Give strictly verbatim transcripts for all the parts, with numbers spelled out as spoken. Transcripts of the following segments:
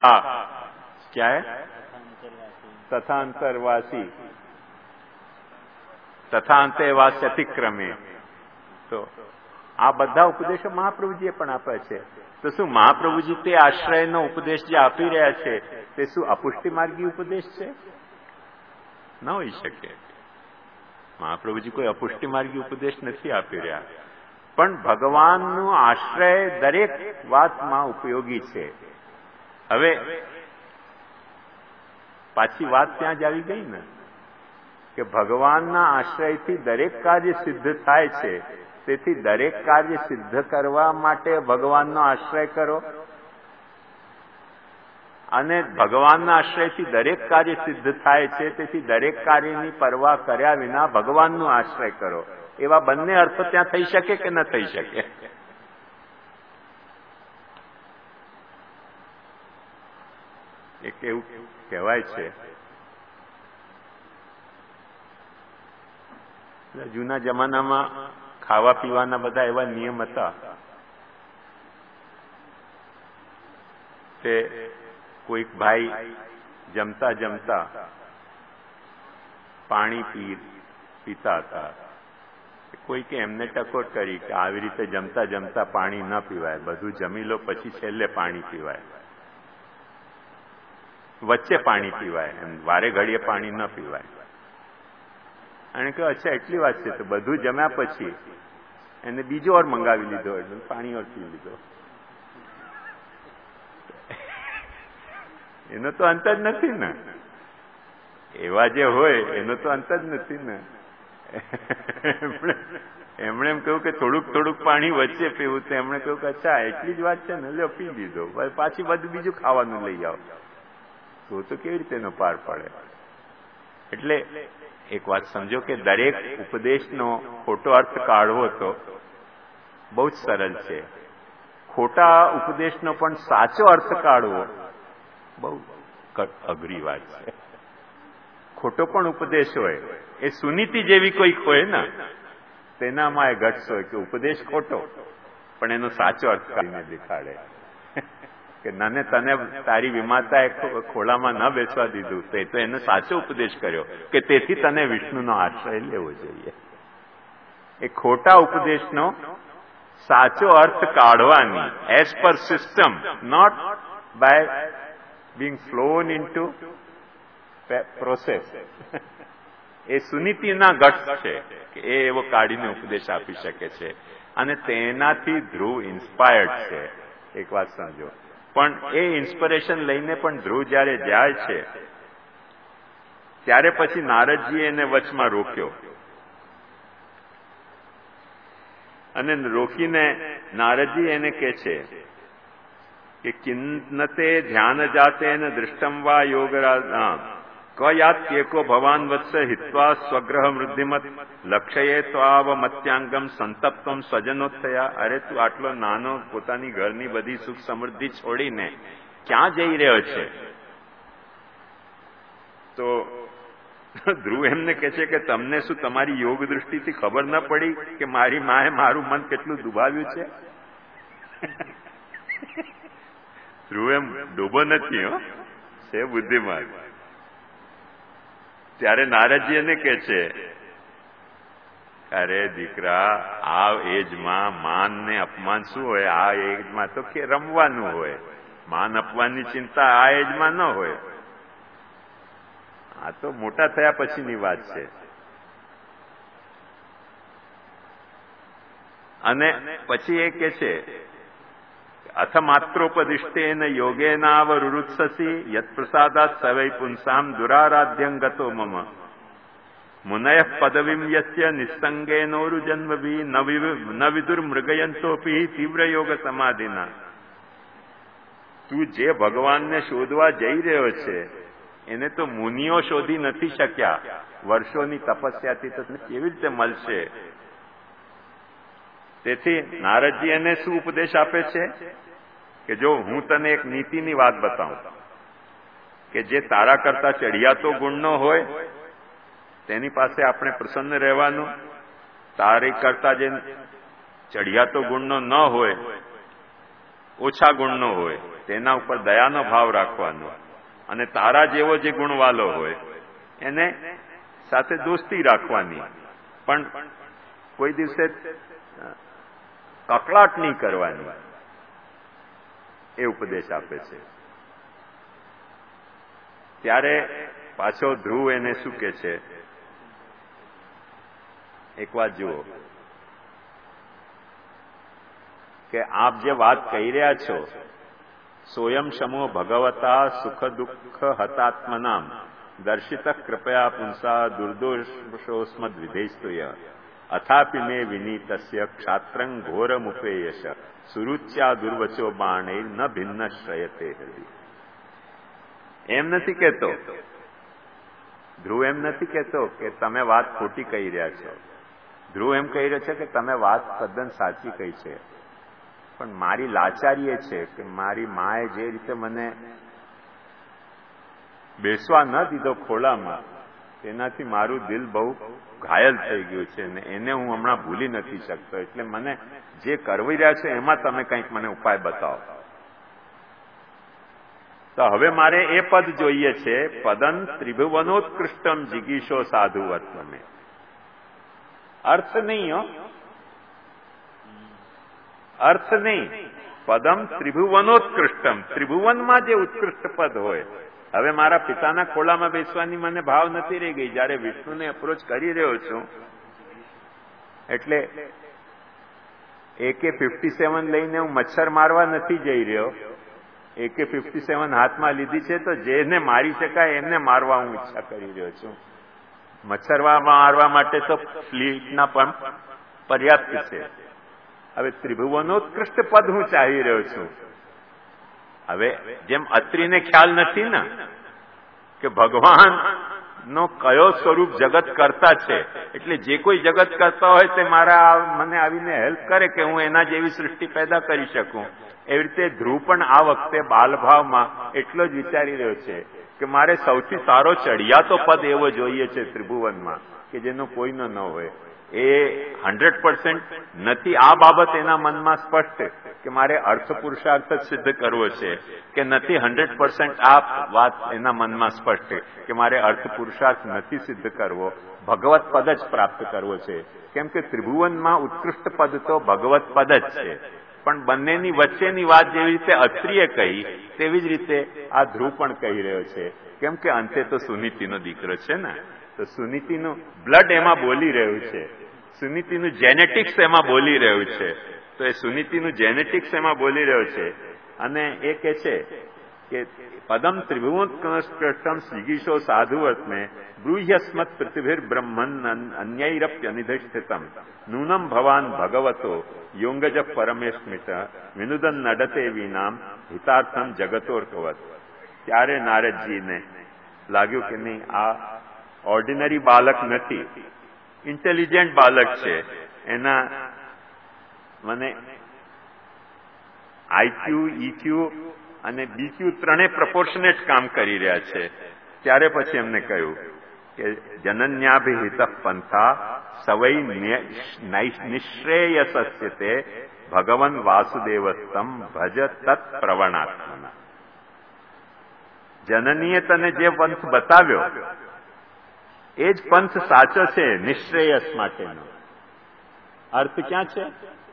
क्या है? तथांतरवासी, તથાંતેવાસ્ય અતિક્રમે. તો આ બધા ઉપદેશો મહાપ્રભુજીએ પણ આપ્યા છે. તો શું મહાપ્રભુજી તે આશ્રયનો ઉપદેશ જે આપી રહ્યા છે તે શું અપુષ્ટિ માર્ગી ઉપદેશ છે? ન હોઈ શકે. મહાપ્રભુજી કોઈ અપુષ્ટિ માર્ગી ઉપદેશ નથી આપી રહ્યા, પણ ભગવાનનો આશ્રય દરેક વાતમાં ઉપયોગી છે. હવે પાછી વાત ત્યાં જ આવી ગઈ ને કે ભગવાનના આશ્રયથી દરેક કાર્ય સિદ્ધ થાય છે. તેથી દરેક કાર્ય સિદ્ધ કરવા માટે ભગવાનનો આશ્રય કરો, અને ભગવાનના આશ્રયથી દરેક કાર્ય સિદ્ધ થાય છે. તેથી દરેક કાર્યની પરવા કર્યા વિના ભગવાનનો આશ્રય કરો. એવા બંને અર્થો ત્યાં થઈ શકે કે ન થઈ શકે? એક એવું કહેવાય છે, જૂના જમાનામાં ખાવા પીવાના બધા એવા નિયમ હતા તે કોઈક ભાઈ જમતા જમતા પાણી પી પીતા હતા. કોઈકે એમને ટકોર કરી કે આવી રીતે જમતા જમતા પાણી ન પીવાય, બધું જમી લો પછી છેલ્લે પાણી પીવાય, વચ્ચે પાણી પીવાય, એમ વારે ઘડીએ પાણી ન પીવાય. અને કહ્યું અચ્છા એટલી વાત છે. તો બધું જમ્યા પછી એને બીજો ઓર મંગાવી લીધો, એટલે પાણી ઓર પી લીધો. એનો તો અંત જ નથી ને. એવા જે હોય એનો તો અંત જ નથી ને. એમણે એમ કહ્યું કે થોડુંક થોડુંક પાણી વચ્ચે પીવું, તો એમણે કહ્યું કે અચ્છા એટલી જ વાત છે ને, લ્યો પી લીધો, પાછી બધું બીજું ખાવાનું લઈ આવો. તો તો કેવી રીતે એનો પાર પડે? એટલે એક વાત સમજો કે દરેક ઉપદેશનો ખોટો અર્થ કાઢવો તો બહુ જ સરળ છે. ખોટા ઉપદેશનો પણ સાચો અર્થ કાઢવો બહુ અઘરી વાત છે. ખોટો પણ ઉપદેશ હોય એ સુનીતિ જેવી કોઈક હોય ને તેનામાં એ ઘટ્સ હોય કે ઉપદેશ ખોટો પણ એનો સાચો અર્થ કાઢીને દેખાડે કે નાને તને તારી વિમાતાએ ખોળામાં ન બેસવા દીધું, તો એ તો એને સાચો ઉપદેશ કર્યો કે તેથી તને વિષ્ણુનો આશ્રય લેવો જોઈએ. એ ખોટા ઉપદેશનો સાચો અર્થ કાઢવાની as per system, not by being flown into process. એ સુનીતિના ગટ્સ છે કે એ એવો કાઢીને ઉપદેશ આપી શકે છે, અને તેનાથી ધ્રુવ ઇન્સ્પાયર્ડ છે. એક વાત સમજો. પણ એ ઇન્સ્પિરેશન લઈને પણ ધ્રુવ જયારે જાય છે ત્યારે પછી નારદજીએ એને વચમાં રોક્યો, અને રોકીને નારદજી એને કહે છે કે કિન્નતે ધ્યાન જાતે દૃષ્ટમ વા યોગરાજ કયાત્યેકો ભવાન વત્સ હિત્વા સ્વગ્રહ વૃદ્ધિમત લક્ષ્યએ ત્વાવ મત્યાંગમ સંતપ્તમ સ્વજનોત્થયા. અરે તું આટલો નાનો પોતાની ઘરની બધી સુખ સમૃદ્ધિ છોડીને ક્યાં જઈ રહ્યો છે? તો ધ્રુવ એમને કહે છે કે તમને શું તમારી યોગ દૃષ્ટિથી ખબર ન પડી કે મારી માએ મારું મન કેટલું દુભાવ્યું છે? ધ્રુવ એમ ડૂબો નથી, હો, છે બુદ્ધિમાન. ત્યારે નારદજી એને કહે છે અરે દીકરા, આ એજમાં માન ને અપમાન શું હોય? આ એજમાં તો કે રમવાનું હોય. માન અપમાનની ચિંતા આ એજમાં ન હોય. આ તો મોટા થયા પછીની વાત છે. અને પછી એ કે છે અથ માત્રોપદિષ્ટેન યોગેનાવરુરુત્સસી યત પ્રસાદાત સવૈ પુંસામ દુરારાધ્યં ગતો મમ મુનયઃ પદવીમ યસ્ય નિસ્સંગેનોરુજન્મભી ન વિદુર મૃગયંતોપી તીવ્ર યોગ સમાધિના. તું જે ભગવાનને શોધવા જઈ રહ્યો છે એને તો મુનિઓ શોધી નથી શક્યા. વર્ષોની તપસ્યાથી તો કેવી રીતે મળશે? તેથી નારદજી એને શું ઉપદેશ આપે છે કે જો હું તને એક નીતિની વાત બતાવું કે જે તારા કરતા ચડિયાતો ગુણનો હોય તેની પાસે આપણે પ્રસન્ન રહેવાનું, તારી કરતા જે ચડિયાતો ગુણનો ન હોય ઓછા ગુણનો હોય તેના ઉપર દયાનો ભાવ રાખવાનો, અને તારા જેવો જે ગુણવાલો હોય એને સાથે દોસ્તી રાખવાની, પણ કોઈ દિવસે કકળાટ નહીં કરવાની, એ ઉપદેશ આપે છે. ત્યારે પાછો ધ્રુવ એને શું કે છે, એક વાત જુઓ કે આપ જે વાત કહી રહ્યા છો, સોયમ શમો ભગવતા સુખ દુઃખ હતાત્મનામ દર્શિત કૃપયા પુંસા દુર્દોષોસ્મદ વિધેસ્તુય અથાપી મે વિનીતસ્ય ક્ષાત્રં ઘોરમુપેયશ સુરુચ્યા દુર્વચો બાણૈ ન ભિન્ન શ્રયતે હૃદય. એમ નથી કહેતો, ધ્રુવ એમ નથી કહેતો કે તમે વાત ખોટી કહી રહ્યા છો. ધ્રુવ એમ કહી રહ્યો છે કે તમે વાત તદ્દન સાચી કહી છે, પણ મારી લાચારી એ છે કે મારી માએ જે રીતે મને બેસવા ન દીધો ખોળામાં, તેનાથી મારું દિલ બહુ ઘાયલ થઈ ગયું છે ને એને હું હમણાં ભૂલી નથી શકતો. એટલે મને જે કરવી રહ્યા છે એમાં તમે કંઈક મને ઉપાય બતાવો. તો હવે મારે એ પદ જોઈએ છે, પદન ત્રિભુવનોત્કૃષ્ટમ જિગીશો સાધુવત્વમે. અર્થ નહીં, હો અર્થ નહીં, પદમ ત્રિભુવનોત્કૃષ્ટમ, ત્રિભુવનમાં જે ઉત્કૃષ્ટ પદ હોય. હવે મારા પિતાના ખોળામાં બેસવાની મને ભાવ નથી રહી ગઈ. જયારે વિષ્ણુને અપ્રોચ કરી રહ્યો છું એટલે એકે ફિફ્ટી સેવન લઈને હું મચ્છર મારવા નથી જઈ રહ્યો. એકે ફિફ્ટી સેવન હાથમાં લીધી છે તો જેને મારી શકાય એમને મારવા હું ઈચ્છા કરી રહ્યો છું. મચ્છરવા મારવા માટે તો ફ્લીટના પણ પર્યાપ્ત છે. હવે ત્રિભુવનોત્કૃષ્ટ પદ હું ચાહી રહ્યો છું. હવે જેમ અત્રિને ખ્યાલ નથી ને કે ભગવાન નો કયો સ્વરૂપ જગત કરતા છે, એટલે જે કોઈ જગત કરતા હોય તે મારા મને આવીને હેલ્પ કરે કે હું એના જેવી સૃષ્ટિ પેદા કરી શકું. એવી રીતે ધ્રુવ પણ આ વખતે બાલભાવમાં એટલો જ વિચારી રહ્યો છે કે મારે સૌથી સારો ચડિયાતો પદ એવો જોઈએ છે ત્રિભુવનમાં કે જેનો કોઈનો ન હોય. એ હંડ્રેડ પર્સન્ટ નથી આ બાબત એના મનમાં સ્પષ્ટ કે મારે અર્થ પુરુષાર્થ જ સિદ્ધ કરવો છે, કે નથી હંડ્રેડ પર્સન્ટ આ વાત એના મનમાં સ્પષ્ટ કે મારે અર્થ પુરુષાર્થ નથી સિદ્ધ કરવો, ભગવત પદ જ પ્રાપ્ત કરવો છે. કેમ કે ત્રિભુવનમાં ઉત્કૃષ્ટ પદ તો ભગવત પદ જ છે. પણ બંનેની વચ્ચેની વાત જેવી રીતે અત્રિએ કહી તેવી જ રીતે આ ધ્રુવ પણ કહી રહ્યો છે. કેમ કે અંતે તો સુનીતિનો દીકરો છે ને, તો સુનીતિનું બ્લડ એમાં બોલી રહ્યું છે, સુનીતિનું જેનેટિક્સ એમાં બોલી રહ્યું છે. તો એ સુનીતિનું જેનેટિક્સ એમાં બોલી રહ્યો છે. અને એ કે છે કે પદમ ત્રિભુવનોત્કૃષ્ટમ શ્રીગીશો સાધુવત્મે બ્રૂહ્યસ્મત પૃથ્વીર બ્રહ્મન અન્યૈરપ્યનિધિષ્ઠિતમ નૂનમ ભવાન ભગવતો યોગજ પરમેસ્મિત વિનુદન નડતે વિનામ હિતાર્થમ જગતોર્કવત. ત્યારે નારદજીને લાગ્યું કે નહીં, આ ઓર્ડિનરી બાલક નથી, ઇન્ટેલિજન્ટ બાલક છે. એના મને આઈક્યુ, ઈક્યુ અને બીક્યુ ત્રણે પ્રપોર્શનેટ કામ કરી રહ્યા છે. ત્યારે પછી એમને કહ્યું કે જનન્યાભિહિત પંથા સવૈ નિશ્રેયસસ્ય તે ભગવન વાસુદેવસ્તમ ભજ તત્ પ્રવણાત્મના. જનનીએ તને જે પંથ બતાવ્યો એ જ પંથ સાચો છે નિશ્રેયસ માટેનો. અર્થ ક્યાં છે?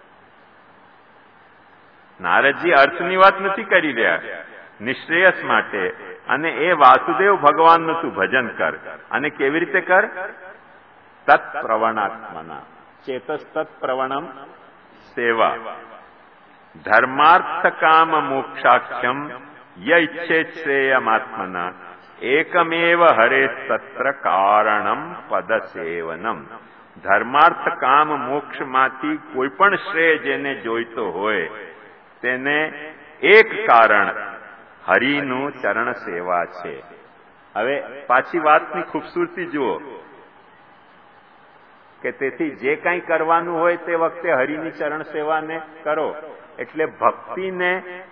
નારદજી અર્થની વાત નથી કરી રહ્યા, નિશ્રેયસ માટે. અને એ વાસુદેવ ભગવાનનું તું ભજન કર. અને કેવી રીતે કર? તત્પ્રવણાત્મના ચેતસ તત્પ્રવણમ સેવા ધર્માર્થ કામ મોક્ષાખ્યમ યૈચ્છે શ્રેયમાત્મના એકમેવ હરે તત્ર કારણમ પદ સેવનમ. ધર્માર્થ કામ મોક્ષમાંથી કોઈ પણ શ્રેય જેને જોઈતો હોય તેને એક કારણ હરિનું ચરણ સેવા છે. હવે પાછી વાતની ખૂબસૂરતી જુઓ કે તેથી જે કંઈ કરવાનું હોય તે વખતે હરિની ચરણ સેવાને કરો. એટલે ભક્તિને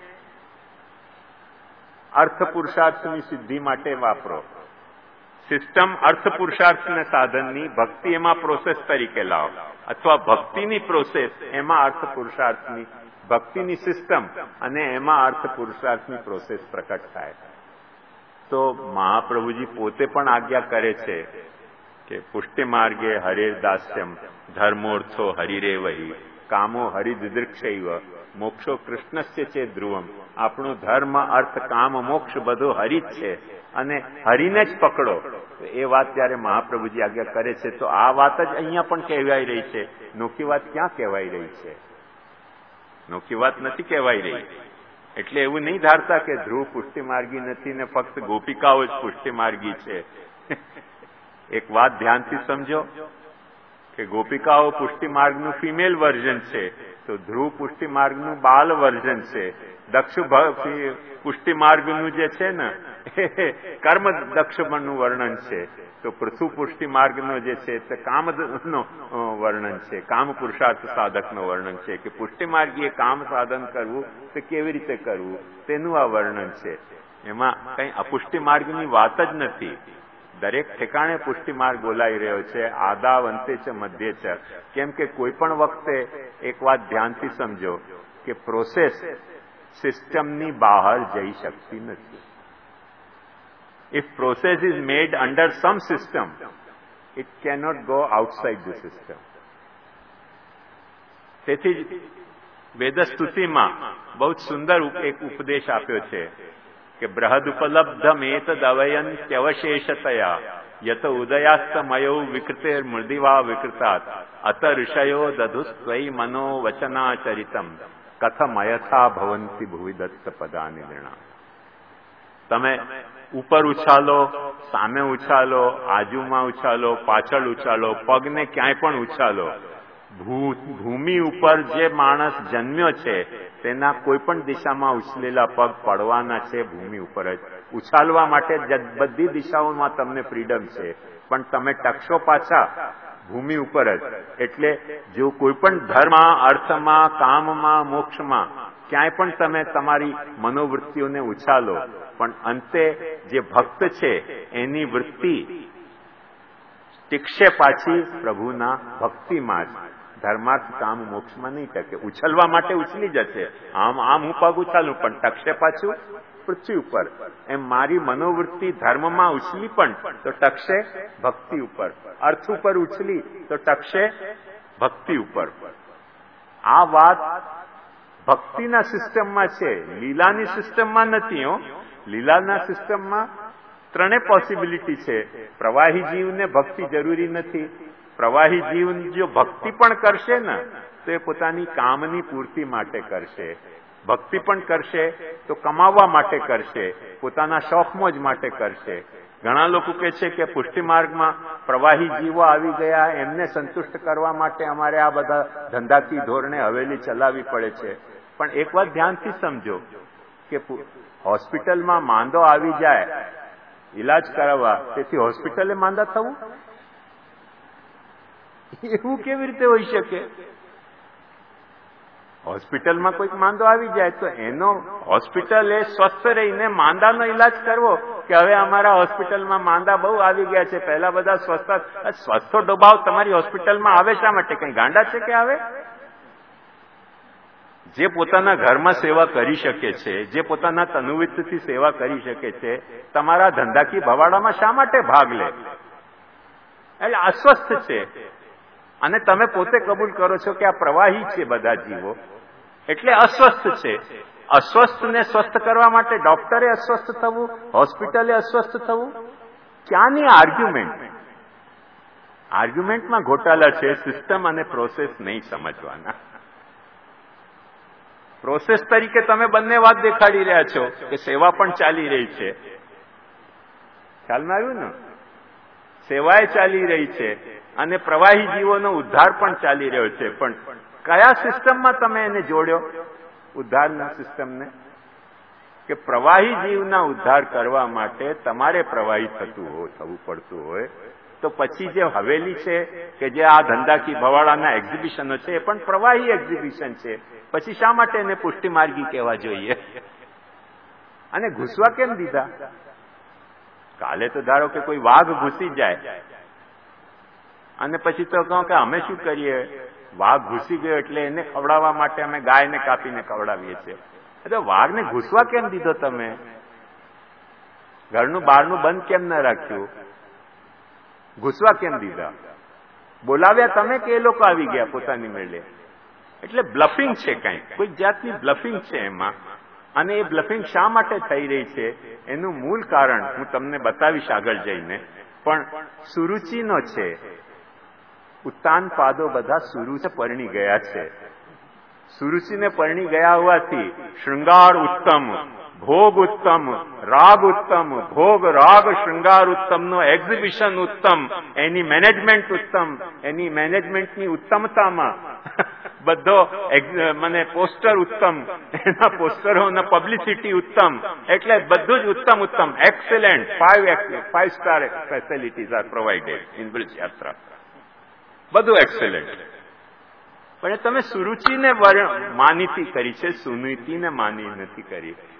અર્થ પુરુષાર્થની સિદ્ધિ માટે વાપરો. સિસ્ટમ અર્થ પુરુષાર્થને સાધનની, ભક્તિ એમાં પ્રોસેસ તરીકે લાવો, અથવા ભક્તિની પ્રોસેસ એમાં અર્થ પુરુષાર્થની ભક્તિની સિસ્ટમ અને એમાં અર્થ પુરુષાર્થની પ્રોસેસ પ્રકટ થાય. તો મહાપ્રભુજી પોતે પણ આજ્ઞા કરે છે કે પુષ્ટિ માર્ગે હરેર્દાસ્યમ ધર્મોર્થો હરિરેવહી કામો હરિદૃક્ષૈવ મોક્ષો કૃષ્ણસ્ય છે ધ્રુવમ. આપણું ધર્મ અર્થ કામ મોક્ષ બધું હરિ જ છે અને હરિને જ પકડો. એ વાત જયારે મહાપ્રભુજી આજ્ઞા કરે છે તો આ વાત જ અહીંયા પણ કહેવાઈ રહી છે. નોખી વાત ક્યાં કહેવાઈ રહી છે? નોખી વાત નથી કહેવાઈ રહી. એટલે એવું નહીં ધારતા કે ધ્રુવ પુષ્ટિ માર્ગી નથી ને ફક્ત ગોપિકાઓ જ પુષ્ટિ માર્ગી છે. એક વાત ધ્યાનથી સમજો કે ગોપિકાઓ પુષ્ટિ માર્ગનું ફિમેલ વર્ઝન છે તો ધ્રુવ પુષ્ટિ માર્ગનું બાલ વર્ઝન છે. દક્ષ પુષ્ટિ માર્ગનું જે છે ને એ કર્મ દક્ષનું વર્ણન છે. તો પૃથુ પુષ્ટિ માર્ગનો જે છે તે કામનો વર્ણન છે, કામ પુરુષાર્થ સાધકનો વર્ણન છે કે પુષ્ટિ માર્ગીએ કામ સાધન કરવું તો કેવી રીતે કરવું તેનું આ વર્ણન છે. એમાં કઈ અપુષ્ટિ માર્ગની વાત જ નથી. દરેક ઠેકાણે પુષ્ટિ માર્ગ બોલાઈ રહ્યો છે. આદા અંતે છે મધ્ય છે. કેમ કે કોઈ પણ વખતે એક વાત ધ્યાનથી સમજો કે પ્રોસેસ સિસ્ટમની બહાર જઈ શકતી નથી. If process is made under some system, it cannot go outside the system. તેથી જ વેદસ્તુતિમાં બહુ જ સુંદર એક ઉપદેશ આપ્યો છે કે બૃહદ ઉપલબ્ધમ એતદ અવયન ત્યવશેષતયા યત ઉદયાસ્તમયો વિકૃતેર મૃદિવા વિકૃતાત અત ઋષયો દધુસ્ત્વયી મનો વચનાચરિતમ કથમયથા ભવંતી ભુવિ દત્ત પદા નિર્ણા. તમે ઉપર ઉછાલો, સામે ઉછાલો, આજુમાં ઉછાલો, પાછળ ઉછાલો, પગને ક્યાંય પણ ઉછાલો, ભૂમિ ઉપર જે માણસ જન્મ્યો છે તેના કોઈ પણ દિશામાં ઉછલેલા પગ પડવાના છે ભૂમિ ઉપર જ. ઉછાલવા માટે બધી દિશાઓમાં તમને ફ્રીડમ છે પણ તમે ટકશો પાછા ભૂમિ ઉપર જ. એટલે જો કોઈ પણ ધર્મ, અર્થમાં, કામમાં, મોક્ષમાં ક્યાંય પણ તમે તમારી મનોવૃત્તિઓને ઉછાલો પણ અંતે જે ભક્ત છે એની વૃત્તિ ટીકશે પાછી પ્રભુના ભક્તિમાં જ. ધર્માર્થ કામ મોક્ષમાં નહીં ટકે. ઉછલવા માટે ઉછલી જશે, આમ આમ હું પગ ઉછાલું પણ ટકશે પાછું પૃથ્વી ઉપર. એમ મારી મનોવૃત્તિ ધર્મમાં ઉછલી પણ તો ટકશે ભક્તિ ઉપર, અર્થ ઉપર ઉછલી તો ટકશે ભક્તિ ઉપર. આ વાત ભક્તિના સિસ્ટમમાં છે, લીલાની સિસ્ટમમાં નથી. હો, લીલાના સિસ્ટમમાં ત્રણે પોસિબિલિટી છે. પ્રવાહી જીવને ભક્તિ જરૂરી નથી. પ્રવાહી જીવ જો ભક્તિ પણ કરશે ને તો એ પોતાની કામની પૂર્તિ માટે કરશે. ભક્તિ પણ કરશે તો કમાવા માટે કરશે, પોતાના શોખમોજ માટે કરશે. ઘણા લોકો કહે છે કે પુષ્ટિ માર્ગમાં પ્રવાહી જીવો આવી ગયા, એમને સંતુષ્ટ કરવા માટે અમારે આ બધા ધંધાકીય ધોરણે હવેલી ચલાવવી પડે છે. પણ એક વાત ધ્યાનથી સમજો કે હોસ્પિટલમાં માંદો આવી જાય ઈલાજ કરાવવા, તેથી હોસ્પિટલે માંદા થવું એવું કેવી રીતે હોઈ શકે? હોસ્પિટલમાં કોઈક માંદો આવી જાય તો એનો હોસ્પિટલે સ્વસ્થ રહીને માંદાનો ઈલાજ કરવો કે હવે અમારા હોસ્પિટલમાં માંદા બહુ આવી ગયા છે, પહેલા બધા સ્વસ્થ. સ્વસ્થો ડોબાવ તમારી હોસ્પિટલમાં આવે શા માટે? કઈ ગાંડા છે કે આવે? જે પોતાના ઘરમાં સેવા કરી શકે છે, જે પોતાના તનુવિત્તથી સેવા કરી શકે છે, તમારા ધંધાકી ભવાડામાં શા માટે ભાગ લે? એટલે અસ્વસ્થ છે. અને તમે પોતે કબૂલ કરો છો કે આ પ્રવાહી છે બધા જીવો, એટલે અસ્વસ્થ છે. અસ્વસ્થને સ્વસ્થ કરવા માટે ડોક્ટરે અસ્વસ્થ થવું, હોસ્પિટલે અસ્વસ્થ થવું, ક્યાંની આર્ગ્યુમેન્ટ? આર્ગ્યુમેન્ટમાં ઘોટાલા છે. સિસ્ટમ અને પ્રોસેસ નહીં સમજવાના. પ્રોસેસ તરીકે તમે બંને વાત દેખાડી રહ્યા છો કે સેવા પણ ચાલી રહી છે. ખ્યાલમાં આવ્યું ને? સેવાએ ચાલી રહી છે અને પ્રવાહી જીવોનો ઉદ્ધાર પણ ચાલી રહ્યો છે. પણ કયા સિસ્ટમમાં તમે એને જોડ્યો? ઉદ્ધારના સિસ્ટમને. કે પ્રવાહી જીવના ઉદ્ધાર કરવા માટે તમારે પ્રવાહી થતું હોય, થવું પડતું હોય તો પછી જે હવેલી છે કે જે આ ધંધાકી ભવાડાના એક્ઝિબિશનો છે એ પણ પ્રવાહી એક્ઝિબિશન છે. પછી શા માટે એને પુષ્ટિ માર્ગી કહેવા જોઈએ? અને ઘૂસવા કેમ દીધા? કાલે તો ધારો કે કોઈ વાઘ ઘૂસી જાય અને પછી તો કહો કે અમે શું કરીએ, વાઘ ઘૂસી ગયો એટલે એને ખવડાવવા માટે અમે ગાયને કાપીને ખવડાવીએ છીએ. એટલે વાઘને ઘૂસવા કેમ દીધો તમે? ઘરનું બહારનું બંધ કેમ ન રાખ્યું? ઘૂસવા કેમ દીધા? બોલાવ્યા તમે કે એ લોકો આવી ગયા પોતાની મેળે? એટલે બ્લફિંગ છે, કંઈક કોઈ જાતની બ્લફિંગ છે એમાં. અને એ બ્લફિંગ શા માટે થઈ રહી છે એનું મૂળ કારણ હું તમને બતાવીશ આગળ જઈને. પણ સુરુચિનો છે. ઉત્તાન પાદો બધા સુરુચિ પરણી ગયા છે. સુરુચિને પરણી ગયા હોવાથી શૃંગાર ઉત્તમ, ભોગ ઉત્તમ, રાગ ઉત્તમ, ભોગ રાગ શૃંગાર ઉત્તમનો એક્ઝિબિશન ઉત્તમ, એની મેનેજમેન્ટ ઉત્તમ, એની મેનેજમેન્ટની ઉત્તમતામાં બધો મને પોસ્ટર ઉત્તમ, એના પોસ્ટરોના પબ્લિસિટી ઉત્તમ, એટલે બધું જ ઉત્તમ ઉત્તમ excellent. Five five star facilities are provided in Braj યાત્રા. બધું એક્સેલન્ટ. પણ તમે સુરુચિને માનીતી કરી છે, સુનીતિને માની નથી કરી.